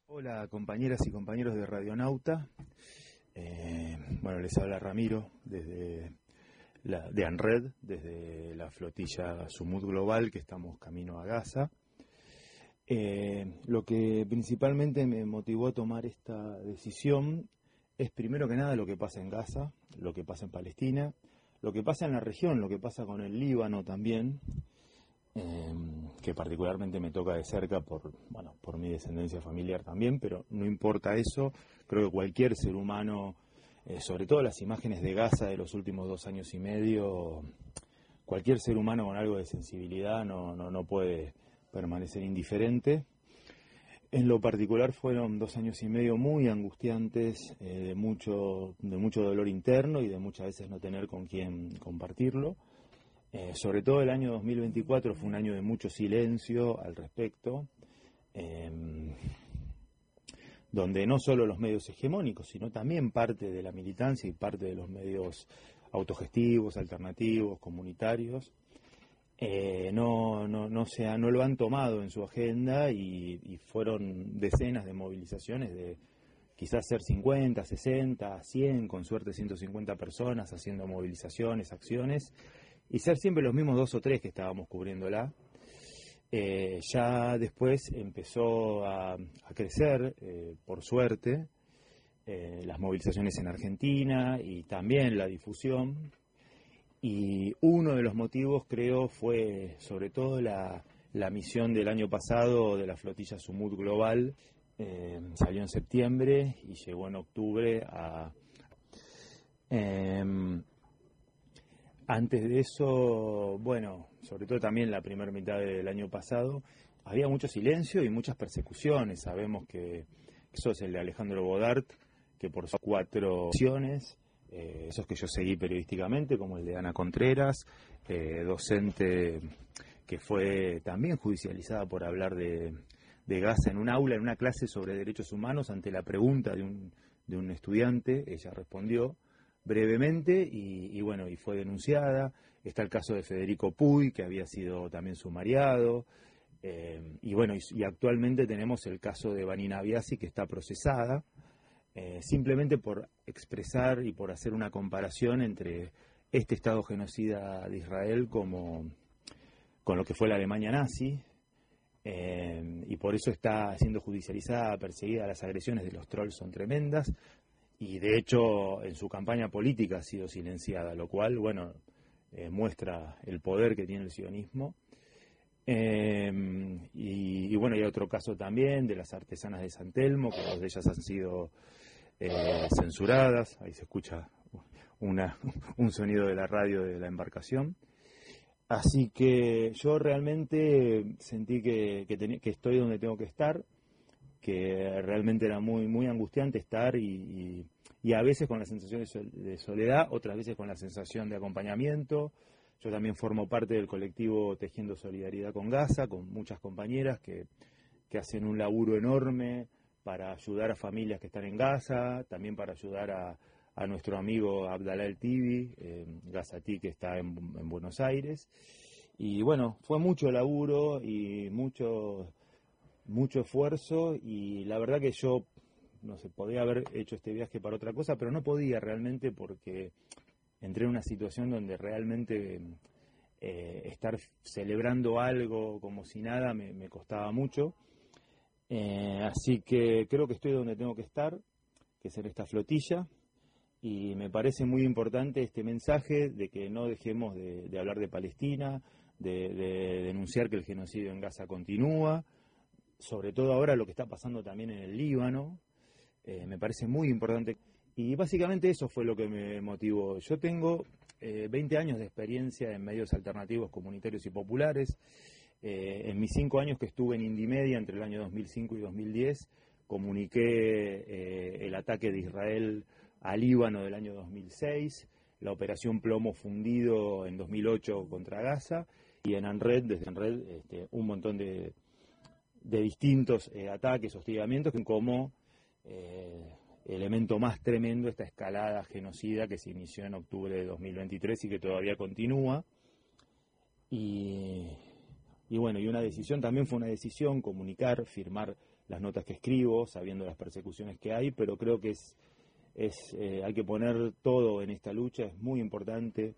Hola compañeras y compañeros de Radionauta. Les habla Ramiro de ANRED, desde la flotilla Sumud Global, que estamos camino a Gaza. Lo que principalmente me motivó a tomar esta decisión es primero que nada lo que pasa en Gaza, lo que pasa en Palestina, lo que pasa en la región, lo que pasa con el Líbano también, que particularmente me toca de cerca por mi descendencia familiar también, pero no importa eso. Creo que cualquier ser humano, sobre todo las imágenes de Gaza de los últimos 2 años y medio, cualquier ser humano con algo de sensibilidad no puede permanecer indiferente. En lo particular fueron 2 años y medio muy angustiantes, de mucho dolor interno y de muchas veces no tener con quién compartirlo. Sobre todo el año 2024 fue un año de mucho silencio al respecto, donde no solo los medios hegemónicos, sino también parte de la militancia y parte de los medios autogestivos, alternativos, comunitarios, no lo han tomado en su agenda y fueron decenas de movilizaciones de quizás ser 50, 60, 100, con suerte 150 personas haciendo movilizaciones, acciones, y ser siempre los mismos 2 o 3 que estábamos cubriéndola. Ya después empezó a crecer, por suerte, las movilizaciones en Argentina y también la difusión. Y uno de los motivos, creo, fue sobre todo la misión del año pasado de la flotilla Sumud Global. Salió en septiembre y llegó en octubre a... Antes de eso, sobre todo también la primera mitad del año pasado, había mucho silencio y muchas persecuciones. Sabemos que eso es el de Alejandro Bodart, que por sus 4 acciones, esos que yo seguí periodísticamente, como el de Ana Contreras, docente que fue también judicializada por hablar de Gaza en un aula, en una clase sobre derechos humanos, ante la pregunta de un estudiante. Ella respondió brevemente y fue denunciada. Está el caso de Federico Puy, que había sido también sumariado, y actualmente tenemos el caso de Vanina Biasi, que está procesada, simplemente por expresar y por hacer una comparación entre este Estado genocida de Israel con lo que fue la Alemania nazi, y por eso está siendo judicializada, perseguida. Las agresiones de los trolls son tremendas. Y de hecho en su campaña política ha sido silenciada, lo cual, muestra el poder que tiene el sionismo. Y hay otro caso también de las artesanas de San Telmo, que 2 de ellas han sido censuradas. Ahí se escucha un sonido de la radio de la embarcación. Así que yo realmente sentí que estoy donde tengo que estar, que realmente era muy, muy angustiante estar y a veces con la sensación de soledad, otras veces con la sensación de acompañamiento. Yo también formo parte del colectivo Tejiendo Solidaridad con Gaza, con muchas compañeras que hacen un laburo enorme para ayudar a familias que están en Gaza, también para ayudar a nuestro amigo Abdalá El Tibi, Gazatí, que está en Buenos Aires. Y fue mucho laburo y mucho esfuerzo, y la verdad que yo, podía haber hecho este viaje para otra cosa, pero no podía realmente, porque entré en una situación donde realmente estar celebrando algo como si nada me costaba mucho. Así que creo que estoy donde tengo que estar, que es en esta flotilla, y me parece muy importante este mensaje de que no dejemos de hablar de Palestina, de denunciar que el genocidio en Gaza continúa, sobre todo ahora lo que está pasando también en el Líbano. Me parece muy importante. Y básicamente eso fue lo que me motivó. Yo tengo 20 años de experiencia en medios alternativos, comunitarios y populares. En mis 5 años que estuve en Indymedia, entre el año 2005 y 2010, comuniqué el ataque de Israel al Líbano del año 2006, la operación Plomo Fundido en 2008 contra Gaza, y en ANRED, desde ANRED, un montón de distintos ataques, hostigamientos, como elemento más tremendo esta escalada genocida que se inició en octubre de 2023 y que todavía continúa. Y y bueno, y una decisión, también fue una decisión comunicar, firmar las notas que escribo, sabiendo las persecuciones que hay, pero creo que hay que poner todo en esta lucha, es muy importante.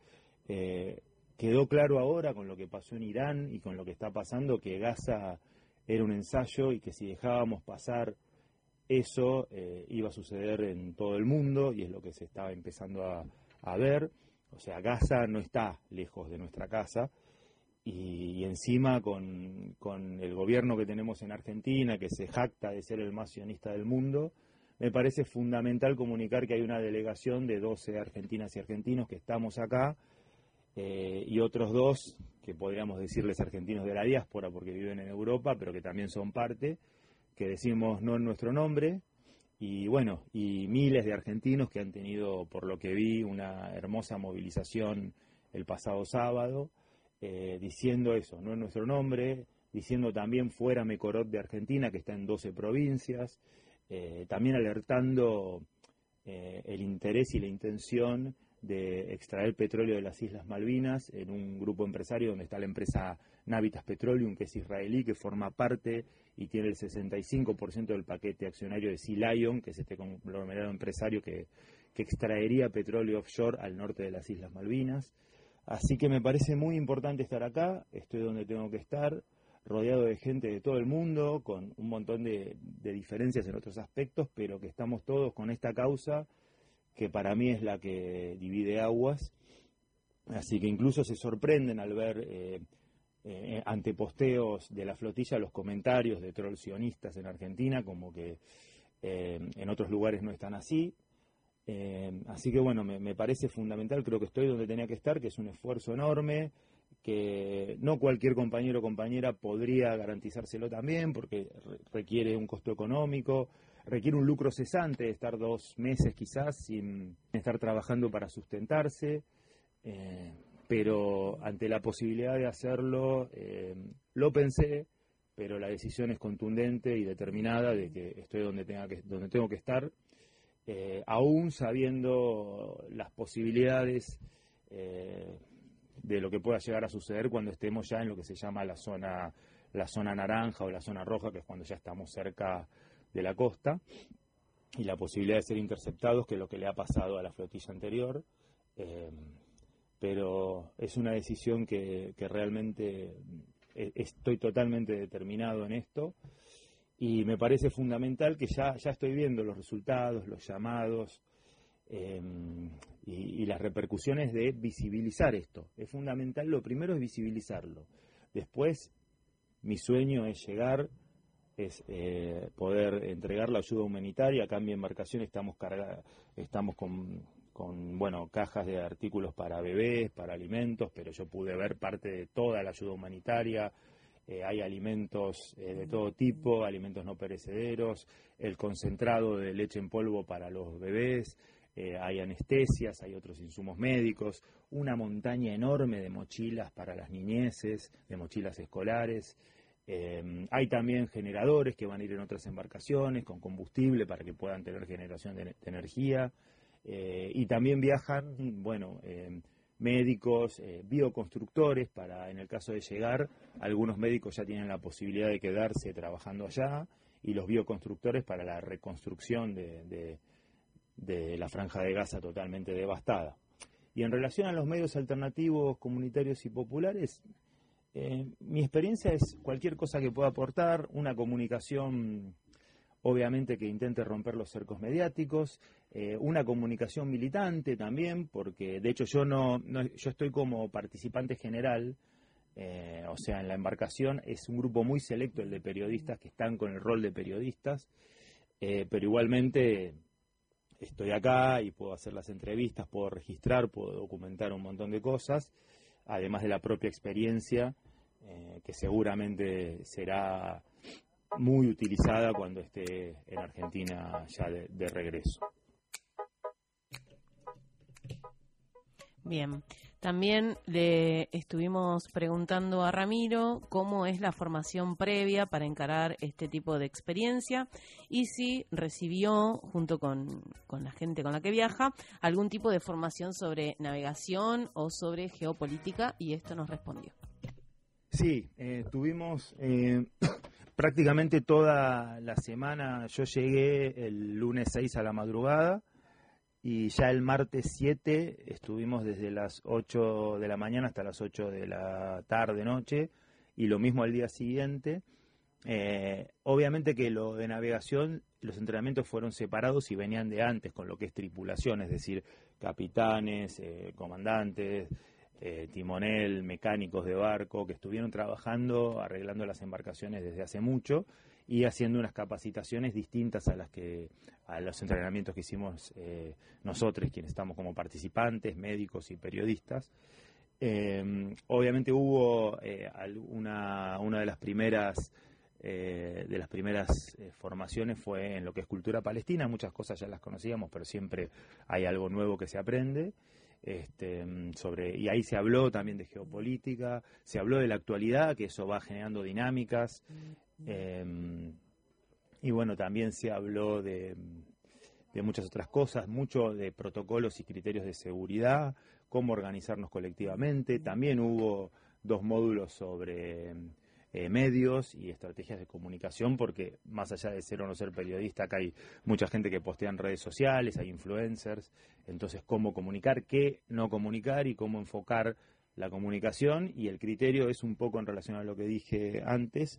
Quedó claro ahora con lo que pasó en Irán y con lo que está pasando que Gaza era un ensayo y que si dejábamos pasar eso iba a suceder en todo el mundo, y es lo que se estaba empezando a ver. O sea, Gaza no está lejos de nuestra casa, y encima con el gobierno que tenemos en Argentina, que se jacta de ser el más sionista del mundo, me parece fundamental comunicar que hay una delegación de 12 argentinas y argentinos que estamos acá, y otros 2 que podríamos decirles argentinos de la diáspora porque viven en Europa, pero que también son parte, que decimos no en nuestro nombre, y bueno, y miles de argentinos que han tenido, por lo que vi, una hermosa movilización el pasado sábado, diciendo eso, no en nuestro nombre, diciendo también fuera Mecorot de Argentina, que está en 12 provincias, también alertando el interés y la intención de extraer petróleo de las Islas Malvinas en un grupo empresario donde está la empresa Navitas Petroleum, que es israelí, que forma parte y tiene el 65% del paquete accionario de Sea Lion, que es este conglomerado empresario que extraería petróleo offshore al norte de las Islas Malvinas. Así que me parece muy importante estar acá, estoy donde tengo que estar, rodeado de gente de todo el mundo, con un montón de diferencias en otros aspectos, pero que estamos todos con esta causa, que para mí es la que divide aguas. Así que incluso se sorprenden al ver ante posteos de la flotilla los comentarios de trolls sionistas en Argentina, como que en otros lugares no están así. Así que bueno, me parece fundamental, creo que estoy donde tenía que estar, que es un esfuerzo enorme, que no cualquier compañero o compañera podría garantizárselo también, porque requiere un costo económico, requiere un lucro cesante de estar 2 meses quizás sin estar trabajando para sustentarse, pero ante la posibilidad de hacerlo, lo pensé, pero la decisión es contundente y determinada de que estoy donde tengo que estar, aún sabiendo las posibilidades de lo que pueda llegar a suceder cuando estemos ya en lo que se llama la zona naranja o la zona roja, que es cuando ya estamos cerca de la costa, y la posibilidad de ser interceptados, que es lo que le ha pasado a la flotilla anterior, pero es una decisión que realmente estoy totalmente determinado en esto, y me parece fundamental que ya estoy viendo los resultados, los llamados, y las repercusiones de visibilizar esto. Es fundamental, lo primero es visibilizarlo. Después, mi sueño es llegar, es poder entregar la ayuda humanitaria. Acá en mi embarcación estamos con cajas de artículos para bebés, para alimentos, pero yo pude ver parte de toda la ayuda humanitaria. Hay alimentos de todo tipo, alimentos no perecederos, el concentrado de leche en polvo para los bebés, hay anestesias, hay otros insumos médicos, una montaña enorme de mochilas para las niñeces, de mochilas escolares. Hay también generadores que van a ir en otras embarcaciones con combustible para que puedan tener generación de energía. Y también viajan, médicos, bioconstructores, para, en el caso de llegar, algunos médicos ya tienen la posibilidad de quedarse trabajando allá, y los bioconstructores para la reconstrucción de la franja de Gaza totalmente devastada. Y en relación a los medios alternativos, comunitarios y populares, mi experiencia es cualquier cosa que pueda aportar, una comunicación obviamente que intente romper los cercos mediáticos, una comunicación militante también, porque de hecho yo yo estoy como participante general, o sea, en la embarcación es un grupo muy selecto el de periodistas que están con el rol de periodistas, pero igualmente estoy acá y puedo hacer las entrevistas, puedo registrar, puedo documentar un montón de cosas, además de la propia experiencia, que seguramente será muy utilizada cuando esté en Argentina ya de regreso. Bien, también le estuvimos preguntando a Ramiro cómo es la formación previa para encarar este tipo de experiencia y si recibió, junto con la gente con la que viaja, algún tipo de formación sobre navegación o sobre geopolítica, y esto nos respondió. Sí, tuvimos prácticamente toda la semana. Yo llegué el lunes 6 a la madrugada y ya el martes 7 estuvimos desde las 8 de la mañana hasta las 8 de la tarde, noche, y lo mismo al día siguiente. Obviamente que lo de navegación, los entrenamientos fueron separados y venían de antes con lo que es tripulación, es decir, capitanes, comandantes, timonel, mecánicos de barco, que estuvieron trabajando, arreglando las embarcaciones desde hace mucho y haciendo unas capacitaciones distintas a los entrenamientos que hicimos nosotros, quienes estamos como participantes, médicos y periodistas. Obviamente hubo una de las primeras formaciones fue en lo que es cultura palestina. Muchas cosas ya las conocíamos, pero siempre hay algo nuevo que se aprende. Y ahí se habló también de geopolítica, se habló de la actualidad, que eso va generando dinámicas, y bueno, también se habló de muchas otras cosas, mucho de protocolos y criterios de seguridad, cómo organizarnos colectivamente. También hubo 2 módulos sobre medios y estrategias de comunicación, porque más allá de ser o no ser periodista, acá hay mucha gente que postea en redes sociales, hay influencers, entonces cómo comunicar, qué no comunicar y cómo enfocar la comunicación. Y el criterio es un poco en relación a lo que dije antes,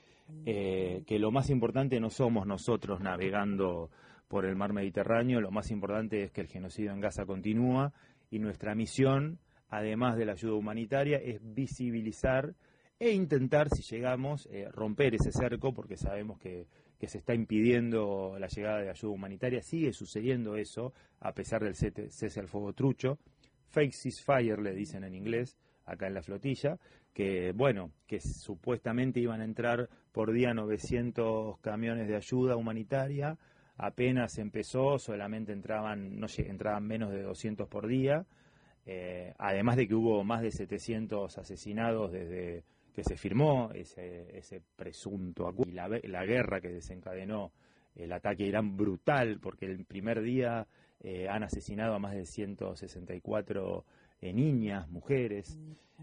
que lo más importante no somos nosotros navegando por el mar Mediterráneo, lo más importante es que el genocidio en Gaza continúa y nuestra misión, además de la ayuda humanitaria, es visibilizar e intentar, si llegamos, romper ese cerco, porque sabemos que se está impidiendo la llegada de ayuda humanitaria. Sigue sucediendo eso, a pesar del cese al fuego trucho. Fake ceasefire, le dicen en inglés, acá en la flotilla, que supuestamente iban a entrar por día 900 camiones de ayuda humanitaria. Apenas empezó, solamente entraban menos de 200 por día, además de que hubo más de 700 asesinados desde que se firmó ese presunto acuerdo, y la guerra que desencadenó el ataque a Irán, brutal, porque el primer día han asesinado a más de 164 niñas, mujeres,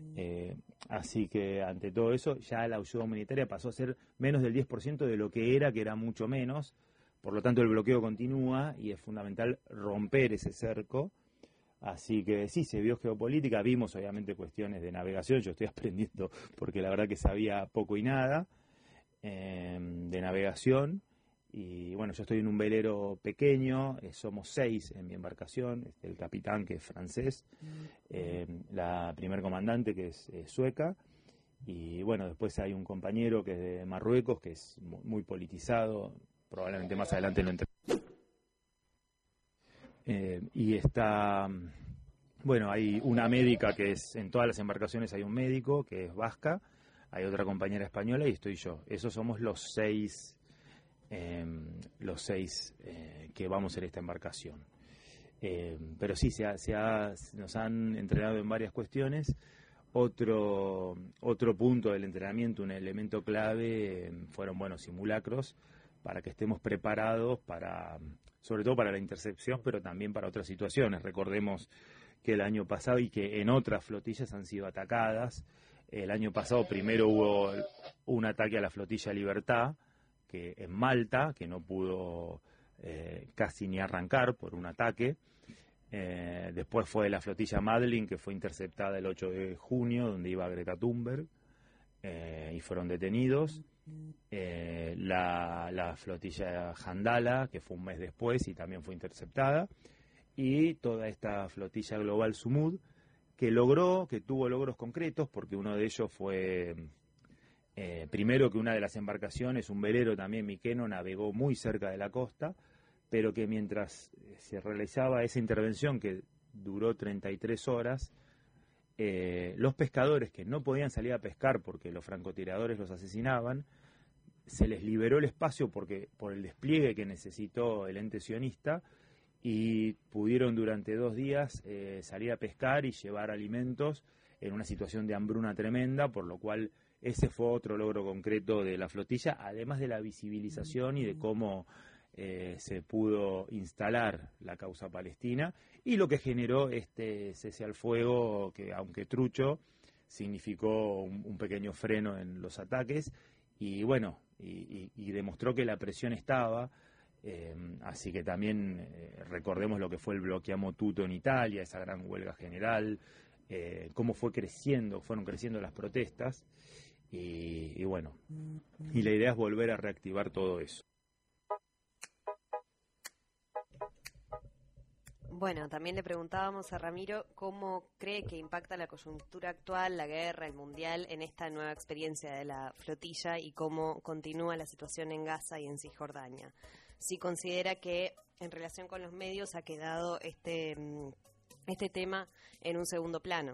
así que ante todo eso ya la ayuda humanitaria pasó a ser menos del 10% de lo que era mucho menos. Por lo tanto, el bloqueo continúa y es fundamental romper ese cerco. Así que sí, se vio geopolítica, vimos obviamente cuestiones de navegación. Yo estoy aprendiendo porque la verdad que sabía poco y nada de navegación. Y bueno, yo estoy en un velero pequeño, somos 6 en mi embarcación, el capitán, que es francés, la primer comandante, que es sueca, y bueno, después hay un compañero que es de Marruecos, que es muy politizado, probablemente más adelante lo entre. Y está, bueno, hay una médica que es, en todas las embarcaciones hay un médico que es vasca, hay otra compañera española y estoy yo. Esos somos los 6 que vamos en esta embarcación. Pero sí, nos han entrenado en varias cuestiones. Otro punto del entrenamiento, un elemento clave, fueron simulacros, para que estemos preparados sobre todo para la intercepción, pero también para otras situaciones. Recordemos que el año pasado, y que en otras flotillas han sido atacadas, el año pasado primero hubo un ataque a la flotilla Libertad, que en Malta, que no pudo casi ni arrancar por un ataque. Después fue la flotilla Madeline, que fue interceptada el 8 de junio, donde iba Greta Thunberg, y fueron detenidos. La flotilla Jandala, que fue un mes después y también fue interceptada. Y toda esta flotilla global Sumud, que tuvo logros concretos, porque uno de ellos fue, primero, que una de las embarcaciones, un velero también miqueno, navegó muy cerca de la costa, pero que mientras se realizaba esa intervención, que duró 33 horas, los pescadores que no podían salir a pescar porque los francotiradores los asesinaban, se les liberó el espacio por el despliegue que necesitó el ente sionista, y pudieron durante 2 días salir a pescar y llevar alimentos en una situación de hambruna tremenda, por lo cual ese fue otro logro concreto de la flotilla, además de la visibilización y de cómo se pudo instalar la causa palestina, y lo que generó este cese al fuego, que aunque trucho, significó un pequeño freno en los ataques y bueno, y demostró que la presión estaba. Así que también recordemos lo que fue el bloqueamo tutto en Italia, esa gran huelga general, cómo fueron creciendo las protestas y bueno, y la idea es volver a reactivar todo eso. Bueno, también le preguntábamos a Ramiro cómo cree que impacta la coyuntura actual, la guerra, el mundial, en esta nueva experiencia de la flotilla y cómo continúa la situación en Gaza y en Cisjordania. Si considera que en relación con los medios ha quedado este tema en un segundo plano.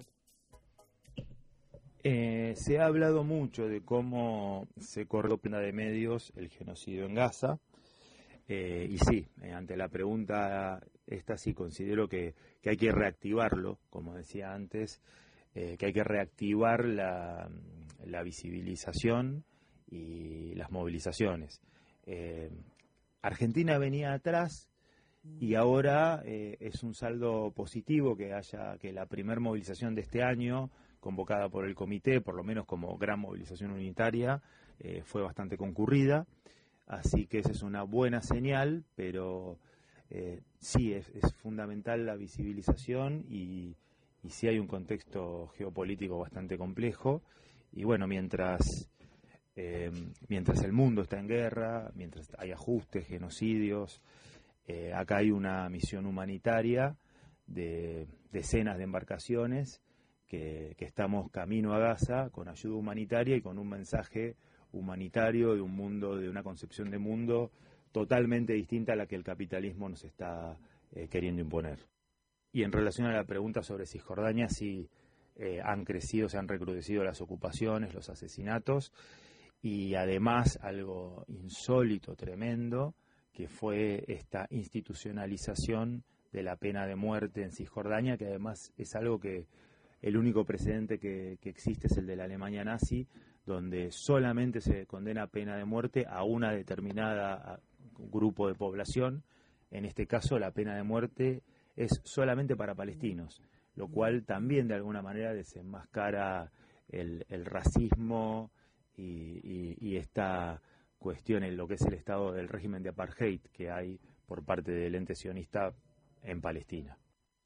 Se ha hablado mucho de cómo se corrió pena de medios el genocidio en Gaza. Y sí, ante la pregunta esta sí considero que hay que reactivarlo, como decía antes, que hay que reactivar la visibilización y las movilizaciones. Argentina venía atrás y ahora es un saldo positivo que la primer movilización de este año, convocada por el comité, por lo menos como gran movilización unitaria, fue bastante concurrida. Así que esa es una buena señal, pero sí es fundamental la visibilización y sí hay un contexto geopolítico bastante complejo. Y bueno, mientras el mundo está en guerra, mientras hay ajustes, genocidios, acá hay una misión humanitaria de decenas de embarcaciones que estamos camino a Gaza con ayuda humanitaria y con un mensaje humanitario de un mundo, de una concepción de mundo totalmente distinta a la que el capitalismo nos está queriendo imponer. Y en relación a la pregunta sobre Cisjordania, sí se han recrudecido las ocupaciones, los asesinatos y además algo insólito, tremendo, que fue esta institucionalización de la pena de muerte en Cisjordania, que además es algo que el único precedente que existe es el de la Alemania nazi, donde solamente se condena pena de muerte a una determinada grupo de población. En este caso, la pena de muerte es solamente para palestinos, lo cual también de alguna manera desenmascara el racismo y esta cuestión en lo que es el estado del régimen de apartheid que hay por parte del ente sionista en Palestina.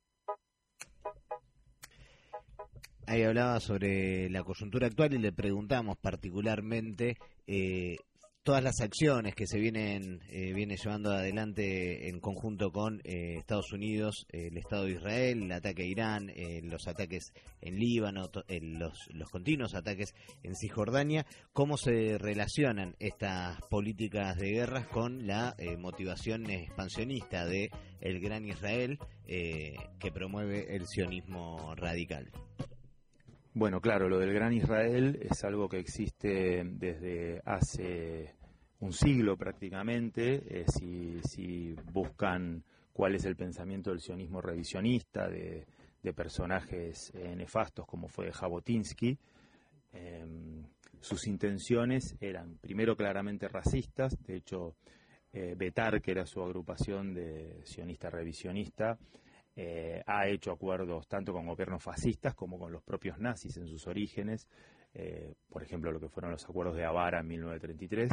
Ahí hablaba sobre la coyuntura actual y le preguntamos particularmente todas las acciones que se viene llevando adelante en conjunto con Estados Unidos, el Estado de Israel, el ataque a Irán, los ataques en Líbano, los continuos ataques en Cisjordania, cómo se relacionan estas políticas de guerras con la motivación expansionista de el Gran Israel que promueve el sionismo radical. Bueno, claro, lo del Gran Israel es algo que existe desde hace un siglo prácticamente. Si buscan cuál es el pensamiento del sionismo revisionista, de personajes nefastos como fue Jabotinsky, sus intenciones eran primero claramente racistas. De hecho, Betar, que era su agrupación de sionista revisionista, ha hecho acuerdos tanto con gobiernos fascistas como con los propios nazis en sus orígenes, por ejemplo lo que fueron los acuerdos de Avara en 1933,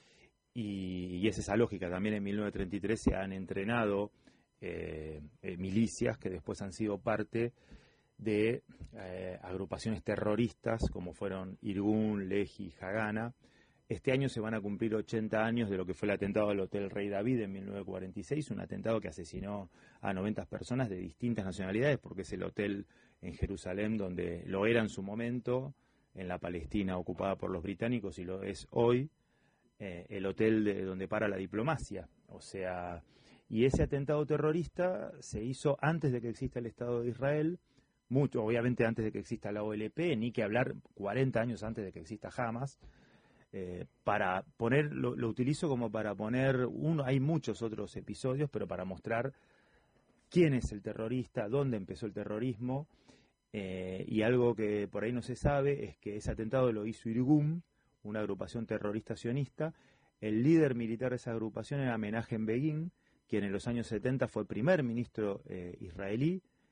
y es esa lógica. También en 1933 se han entrenado milicias que después han sido parte de agrupaciones terroristas como fueron Irgun, Lehi, Hagana. Este año se van a cumplir 80 años de lo que fue el atentado al Hotel Rey David en 1946, un atentado que asesinó a 90 personas de distintas nacionalidades, porque es el hotel en Jerusalén donde lo era en su momento, en la Palestina ocupada por los británicos, y lo es hoy, el hotel donde para la diplomacia. O sea, y ese atentado terrorista se hizo antes de que exista el Estado de Israel, mucho, obviamente antes de que exista la OLP, ni que hablar 40 años antes de que exista Hamas. Para poner, lo utilizo como para poner hay muchos otros episodios, pero para mostrar quién es el terrorista, dónde empezó el terrorismo, y algo que por ahí no se sabe es que ese atentado lo hizo Irgun, una agrupación terrorista sionista. El líder militar de esa agrupación era Menachem Begin, quien en los años 70 fue primer ministro israelí,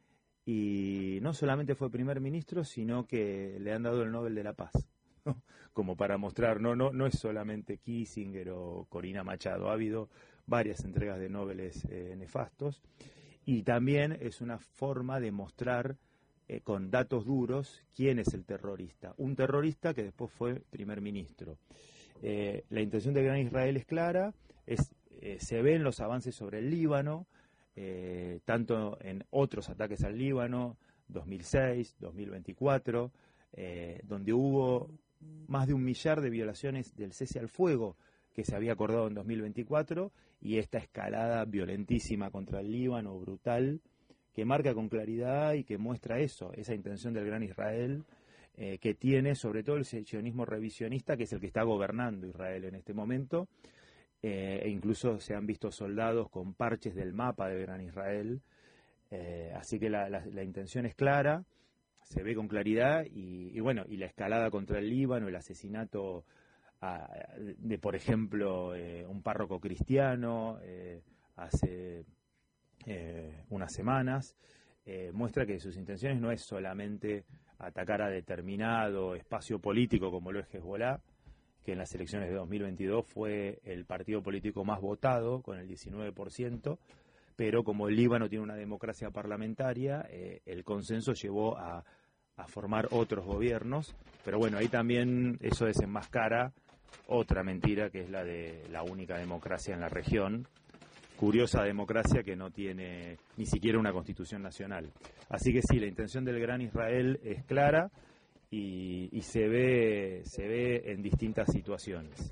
y no solamente fue primer ministro, sino que le han dado el Nobel de la Paz, ¿no? Como para mostrar, no es solamente Kissinger o Corina Machado, ha habido varias entregas de Nobeles nefastos, y también es una forma de mostrar con datos duros quién es el terrorista, un terrorista que después fue primer ministro. La intención de Gran Israel es clara, se ven los avances sobre el Líbano, tanto en otros ataques al Líbano, 2006, 2024, donde hubo más de 1 millar de violaciones del cese al fuego que se había acordado en 2024, y esta escalada violentísima contra el Líbano, brutal, que marca con claridad y que muestra esa intención del Gran Israel, que tiene sobre todo el sionismo revisionista, que es el que está gobernando Israel en este momento, e incluso se han visto soldados con parches del mapa de Gran Israel, así que la intención es clara, se ve con claridad, y la escalada contra el Líbano, el asesinato de, por ejemplo, un párroco cristiano hace unas semanas, muestra que sus intenciones no es solamente atacar a determinado espacio político como lo es Hezbollah, que en las elecciones de 2022 fue el partido político más votado, con el 19%, pero como el Líbano tiene una democracia parlamentaria, el consenso llevó a formar otros gobiernos, pero bueno, ahí también eso desenmascara otra mentira, que es la de la única democracia en la región, curiosa democracia que no tiene ni siquiera una constitución nacional. Así que sí, la intención del Gran Israel es clara y se ve en distintas situaciones.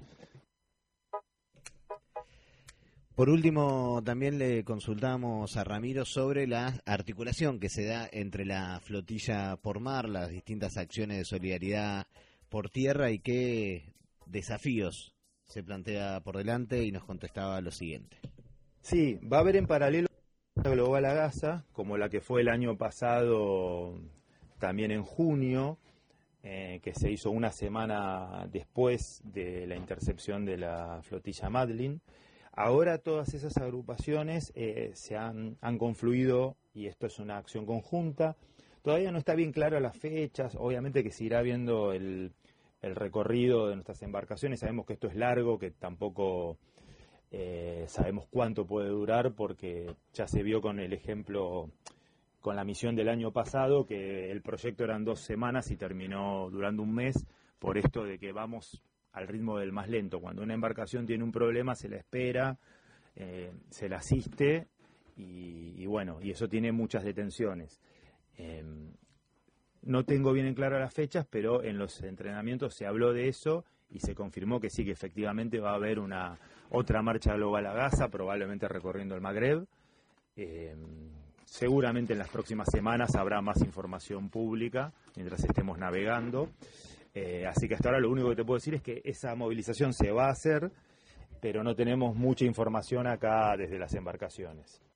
Por último, también le consultamos a Ramiro sobre la articulación que se da entre la flotilla por mar, las distintas acciones de solidaridad por tierra y qué desafíos se plantea por delante, y nos contestaba lo siguiente. Sí, va a haber en paralelo una global a Gaza, como la que fue el año pasado, también en junio, que se hizo una semana después de la intercepción de la flotilla Madlin. Ahora todas esas agrupaciones se han confluido, y esto es una acción conjunta. Todavía no está bien clara las fechas, obviamente que se irá viendo el recorrido de nuestras embarcaciones. Sabemos que esto es largo, que tampoco sabemos cuánto puede durar, porque ya se vio con el ejemplo, con la misión del año pasado, que el proyecto eran 2 semanas y terminó durando 1 mes, por esto de que vamos al ritmo del más lento. Cuando una embarcación tiene un problema, se la espera, se la asiste, y eso tiene muchas detenciones. No tengo bien en claro las fechas, pero en los entrenamientos se habló de eso y se confirmó que sí, que efectivamente va a haber otra marcha global a Gaza, probablemente recorriendo el Magreb. Seguramente en las próximas semanas habrá más información pública mientras estemos navegando. Así que hasta ahora lo único que te puedo decir es que esa movilización se va a hacer, pero no tenemos mucha información acá desde las embarcaciones.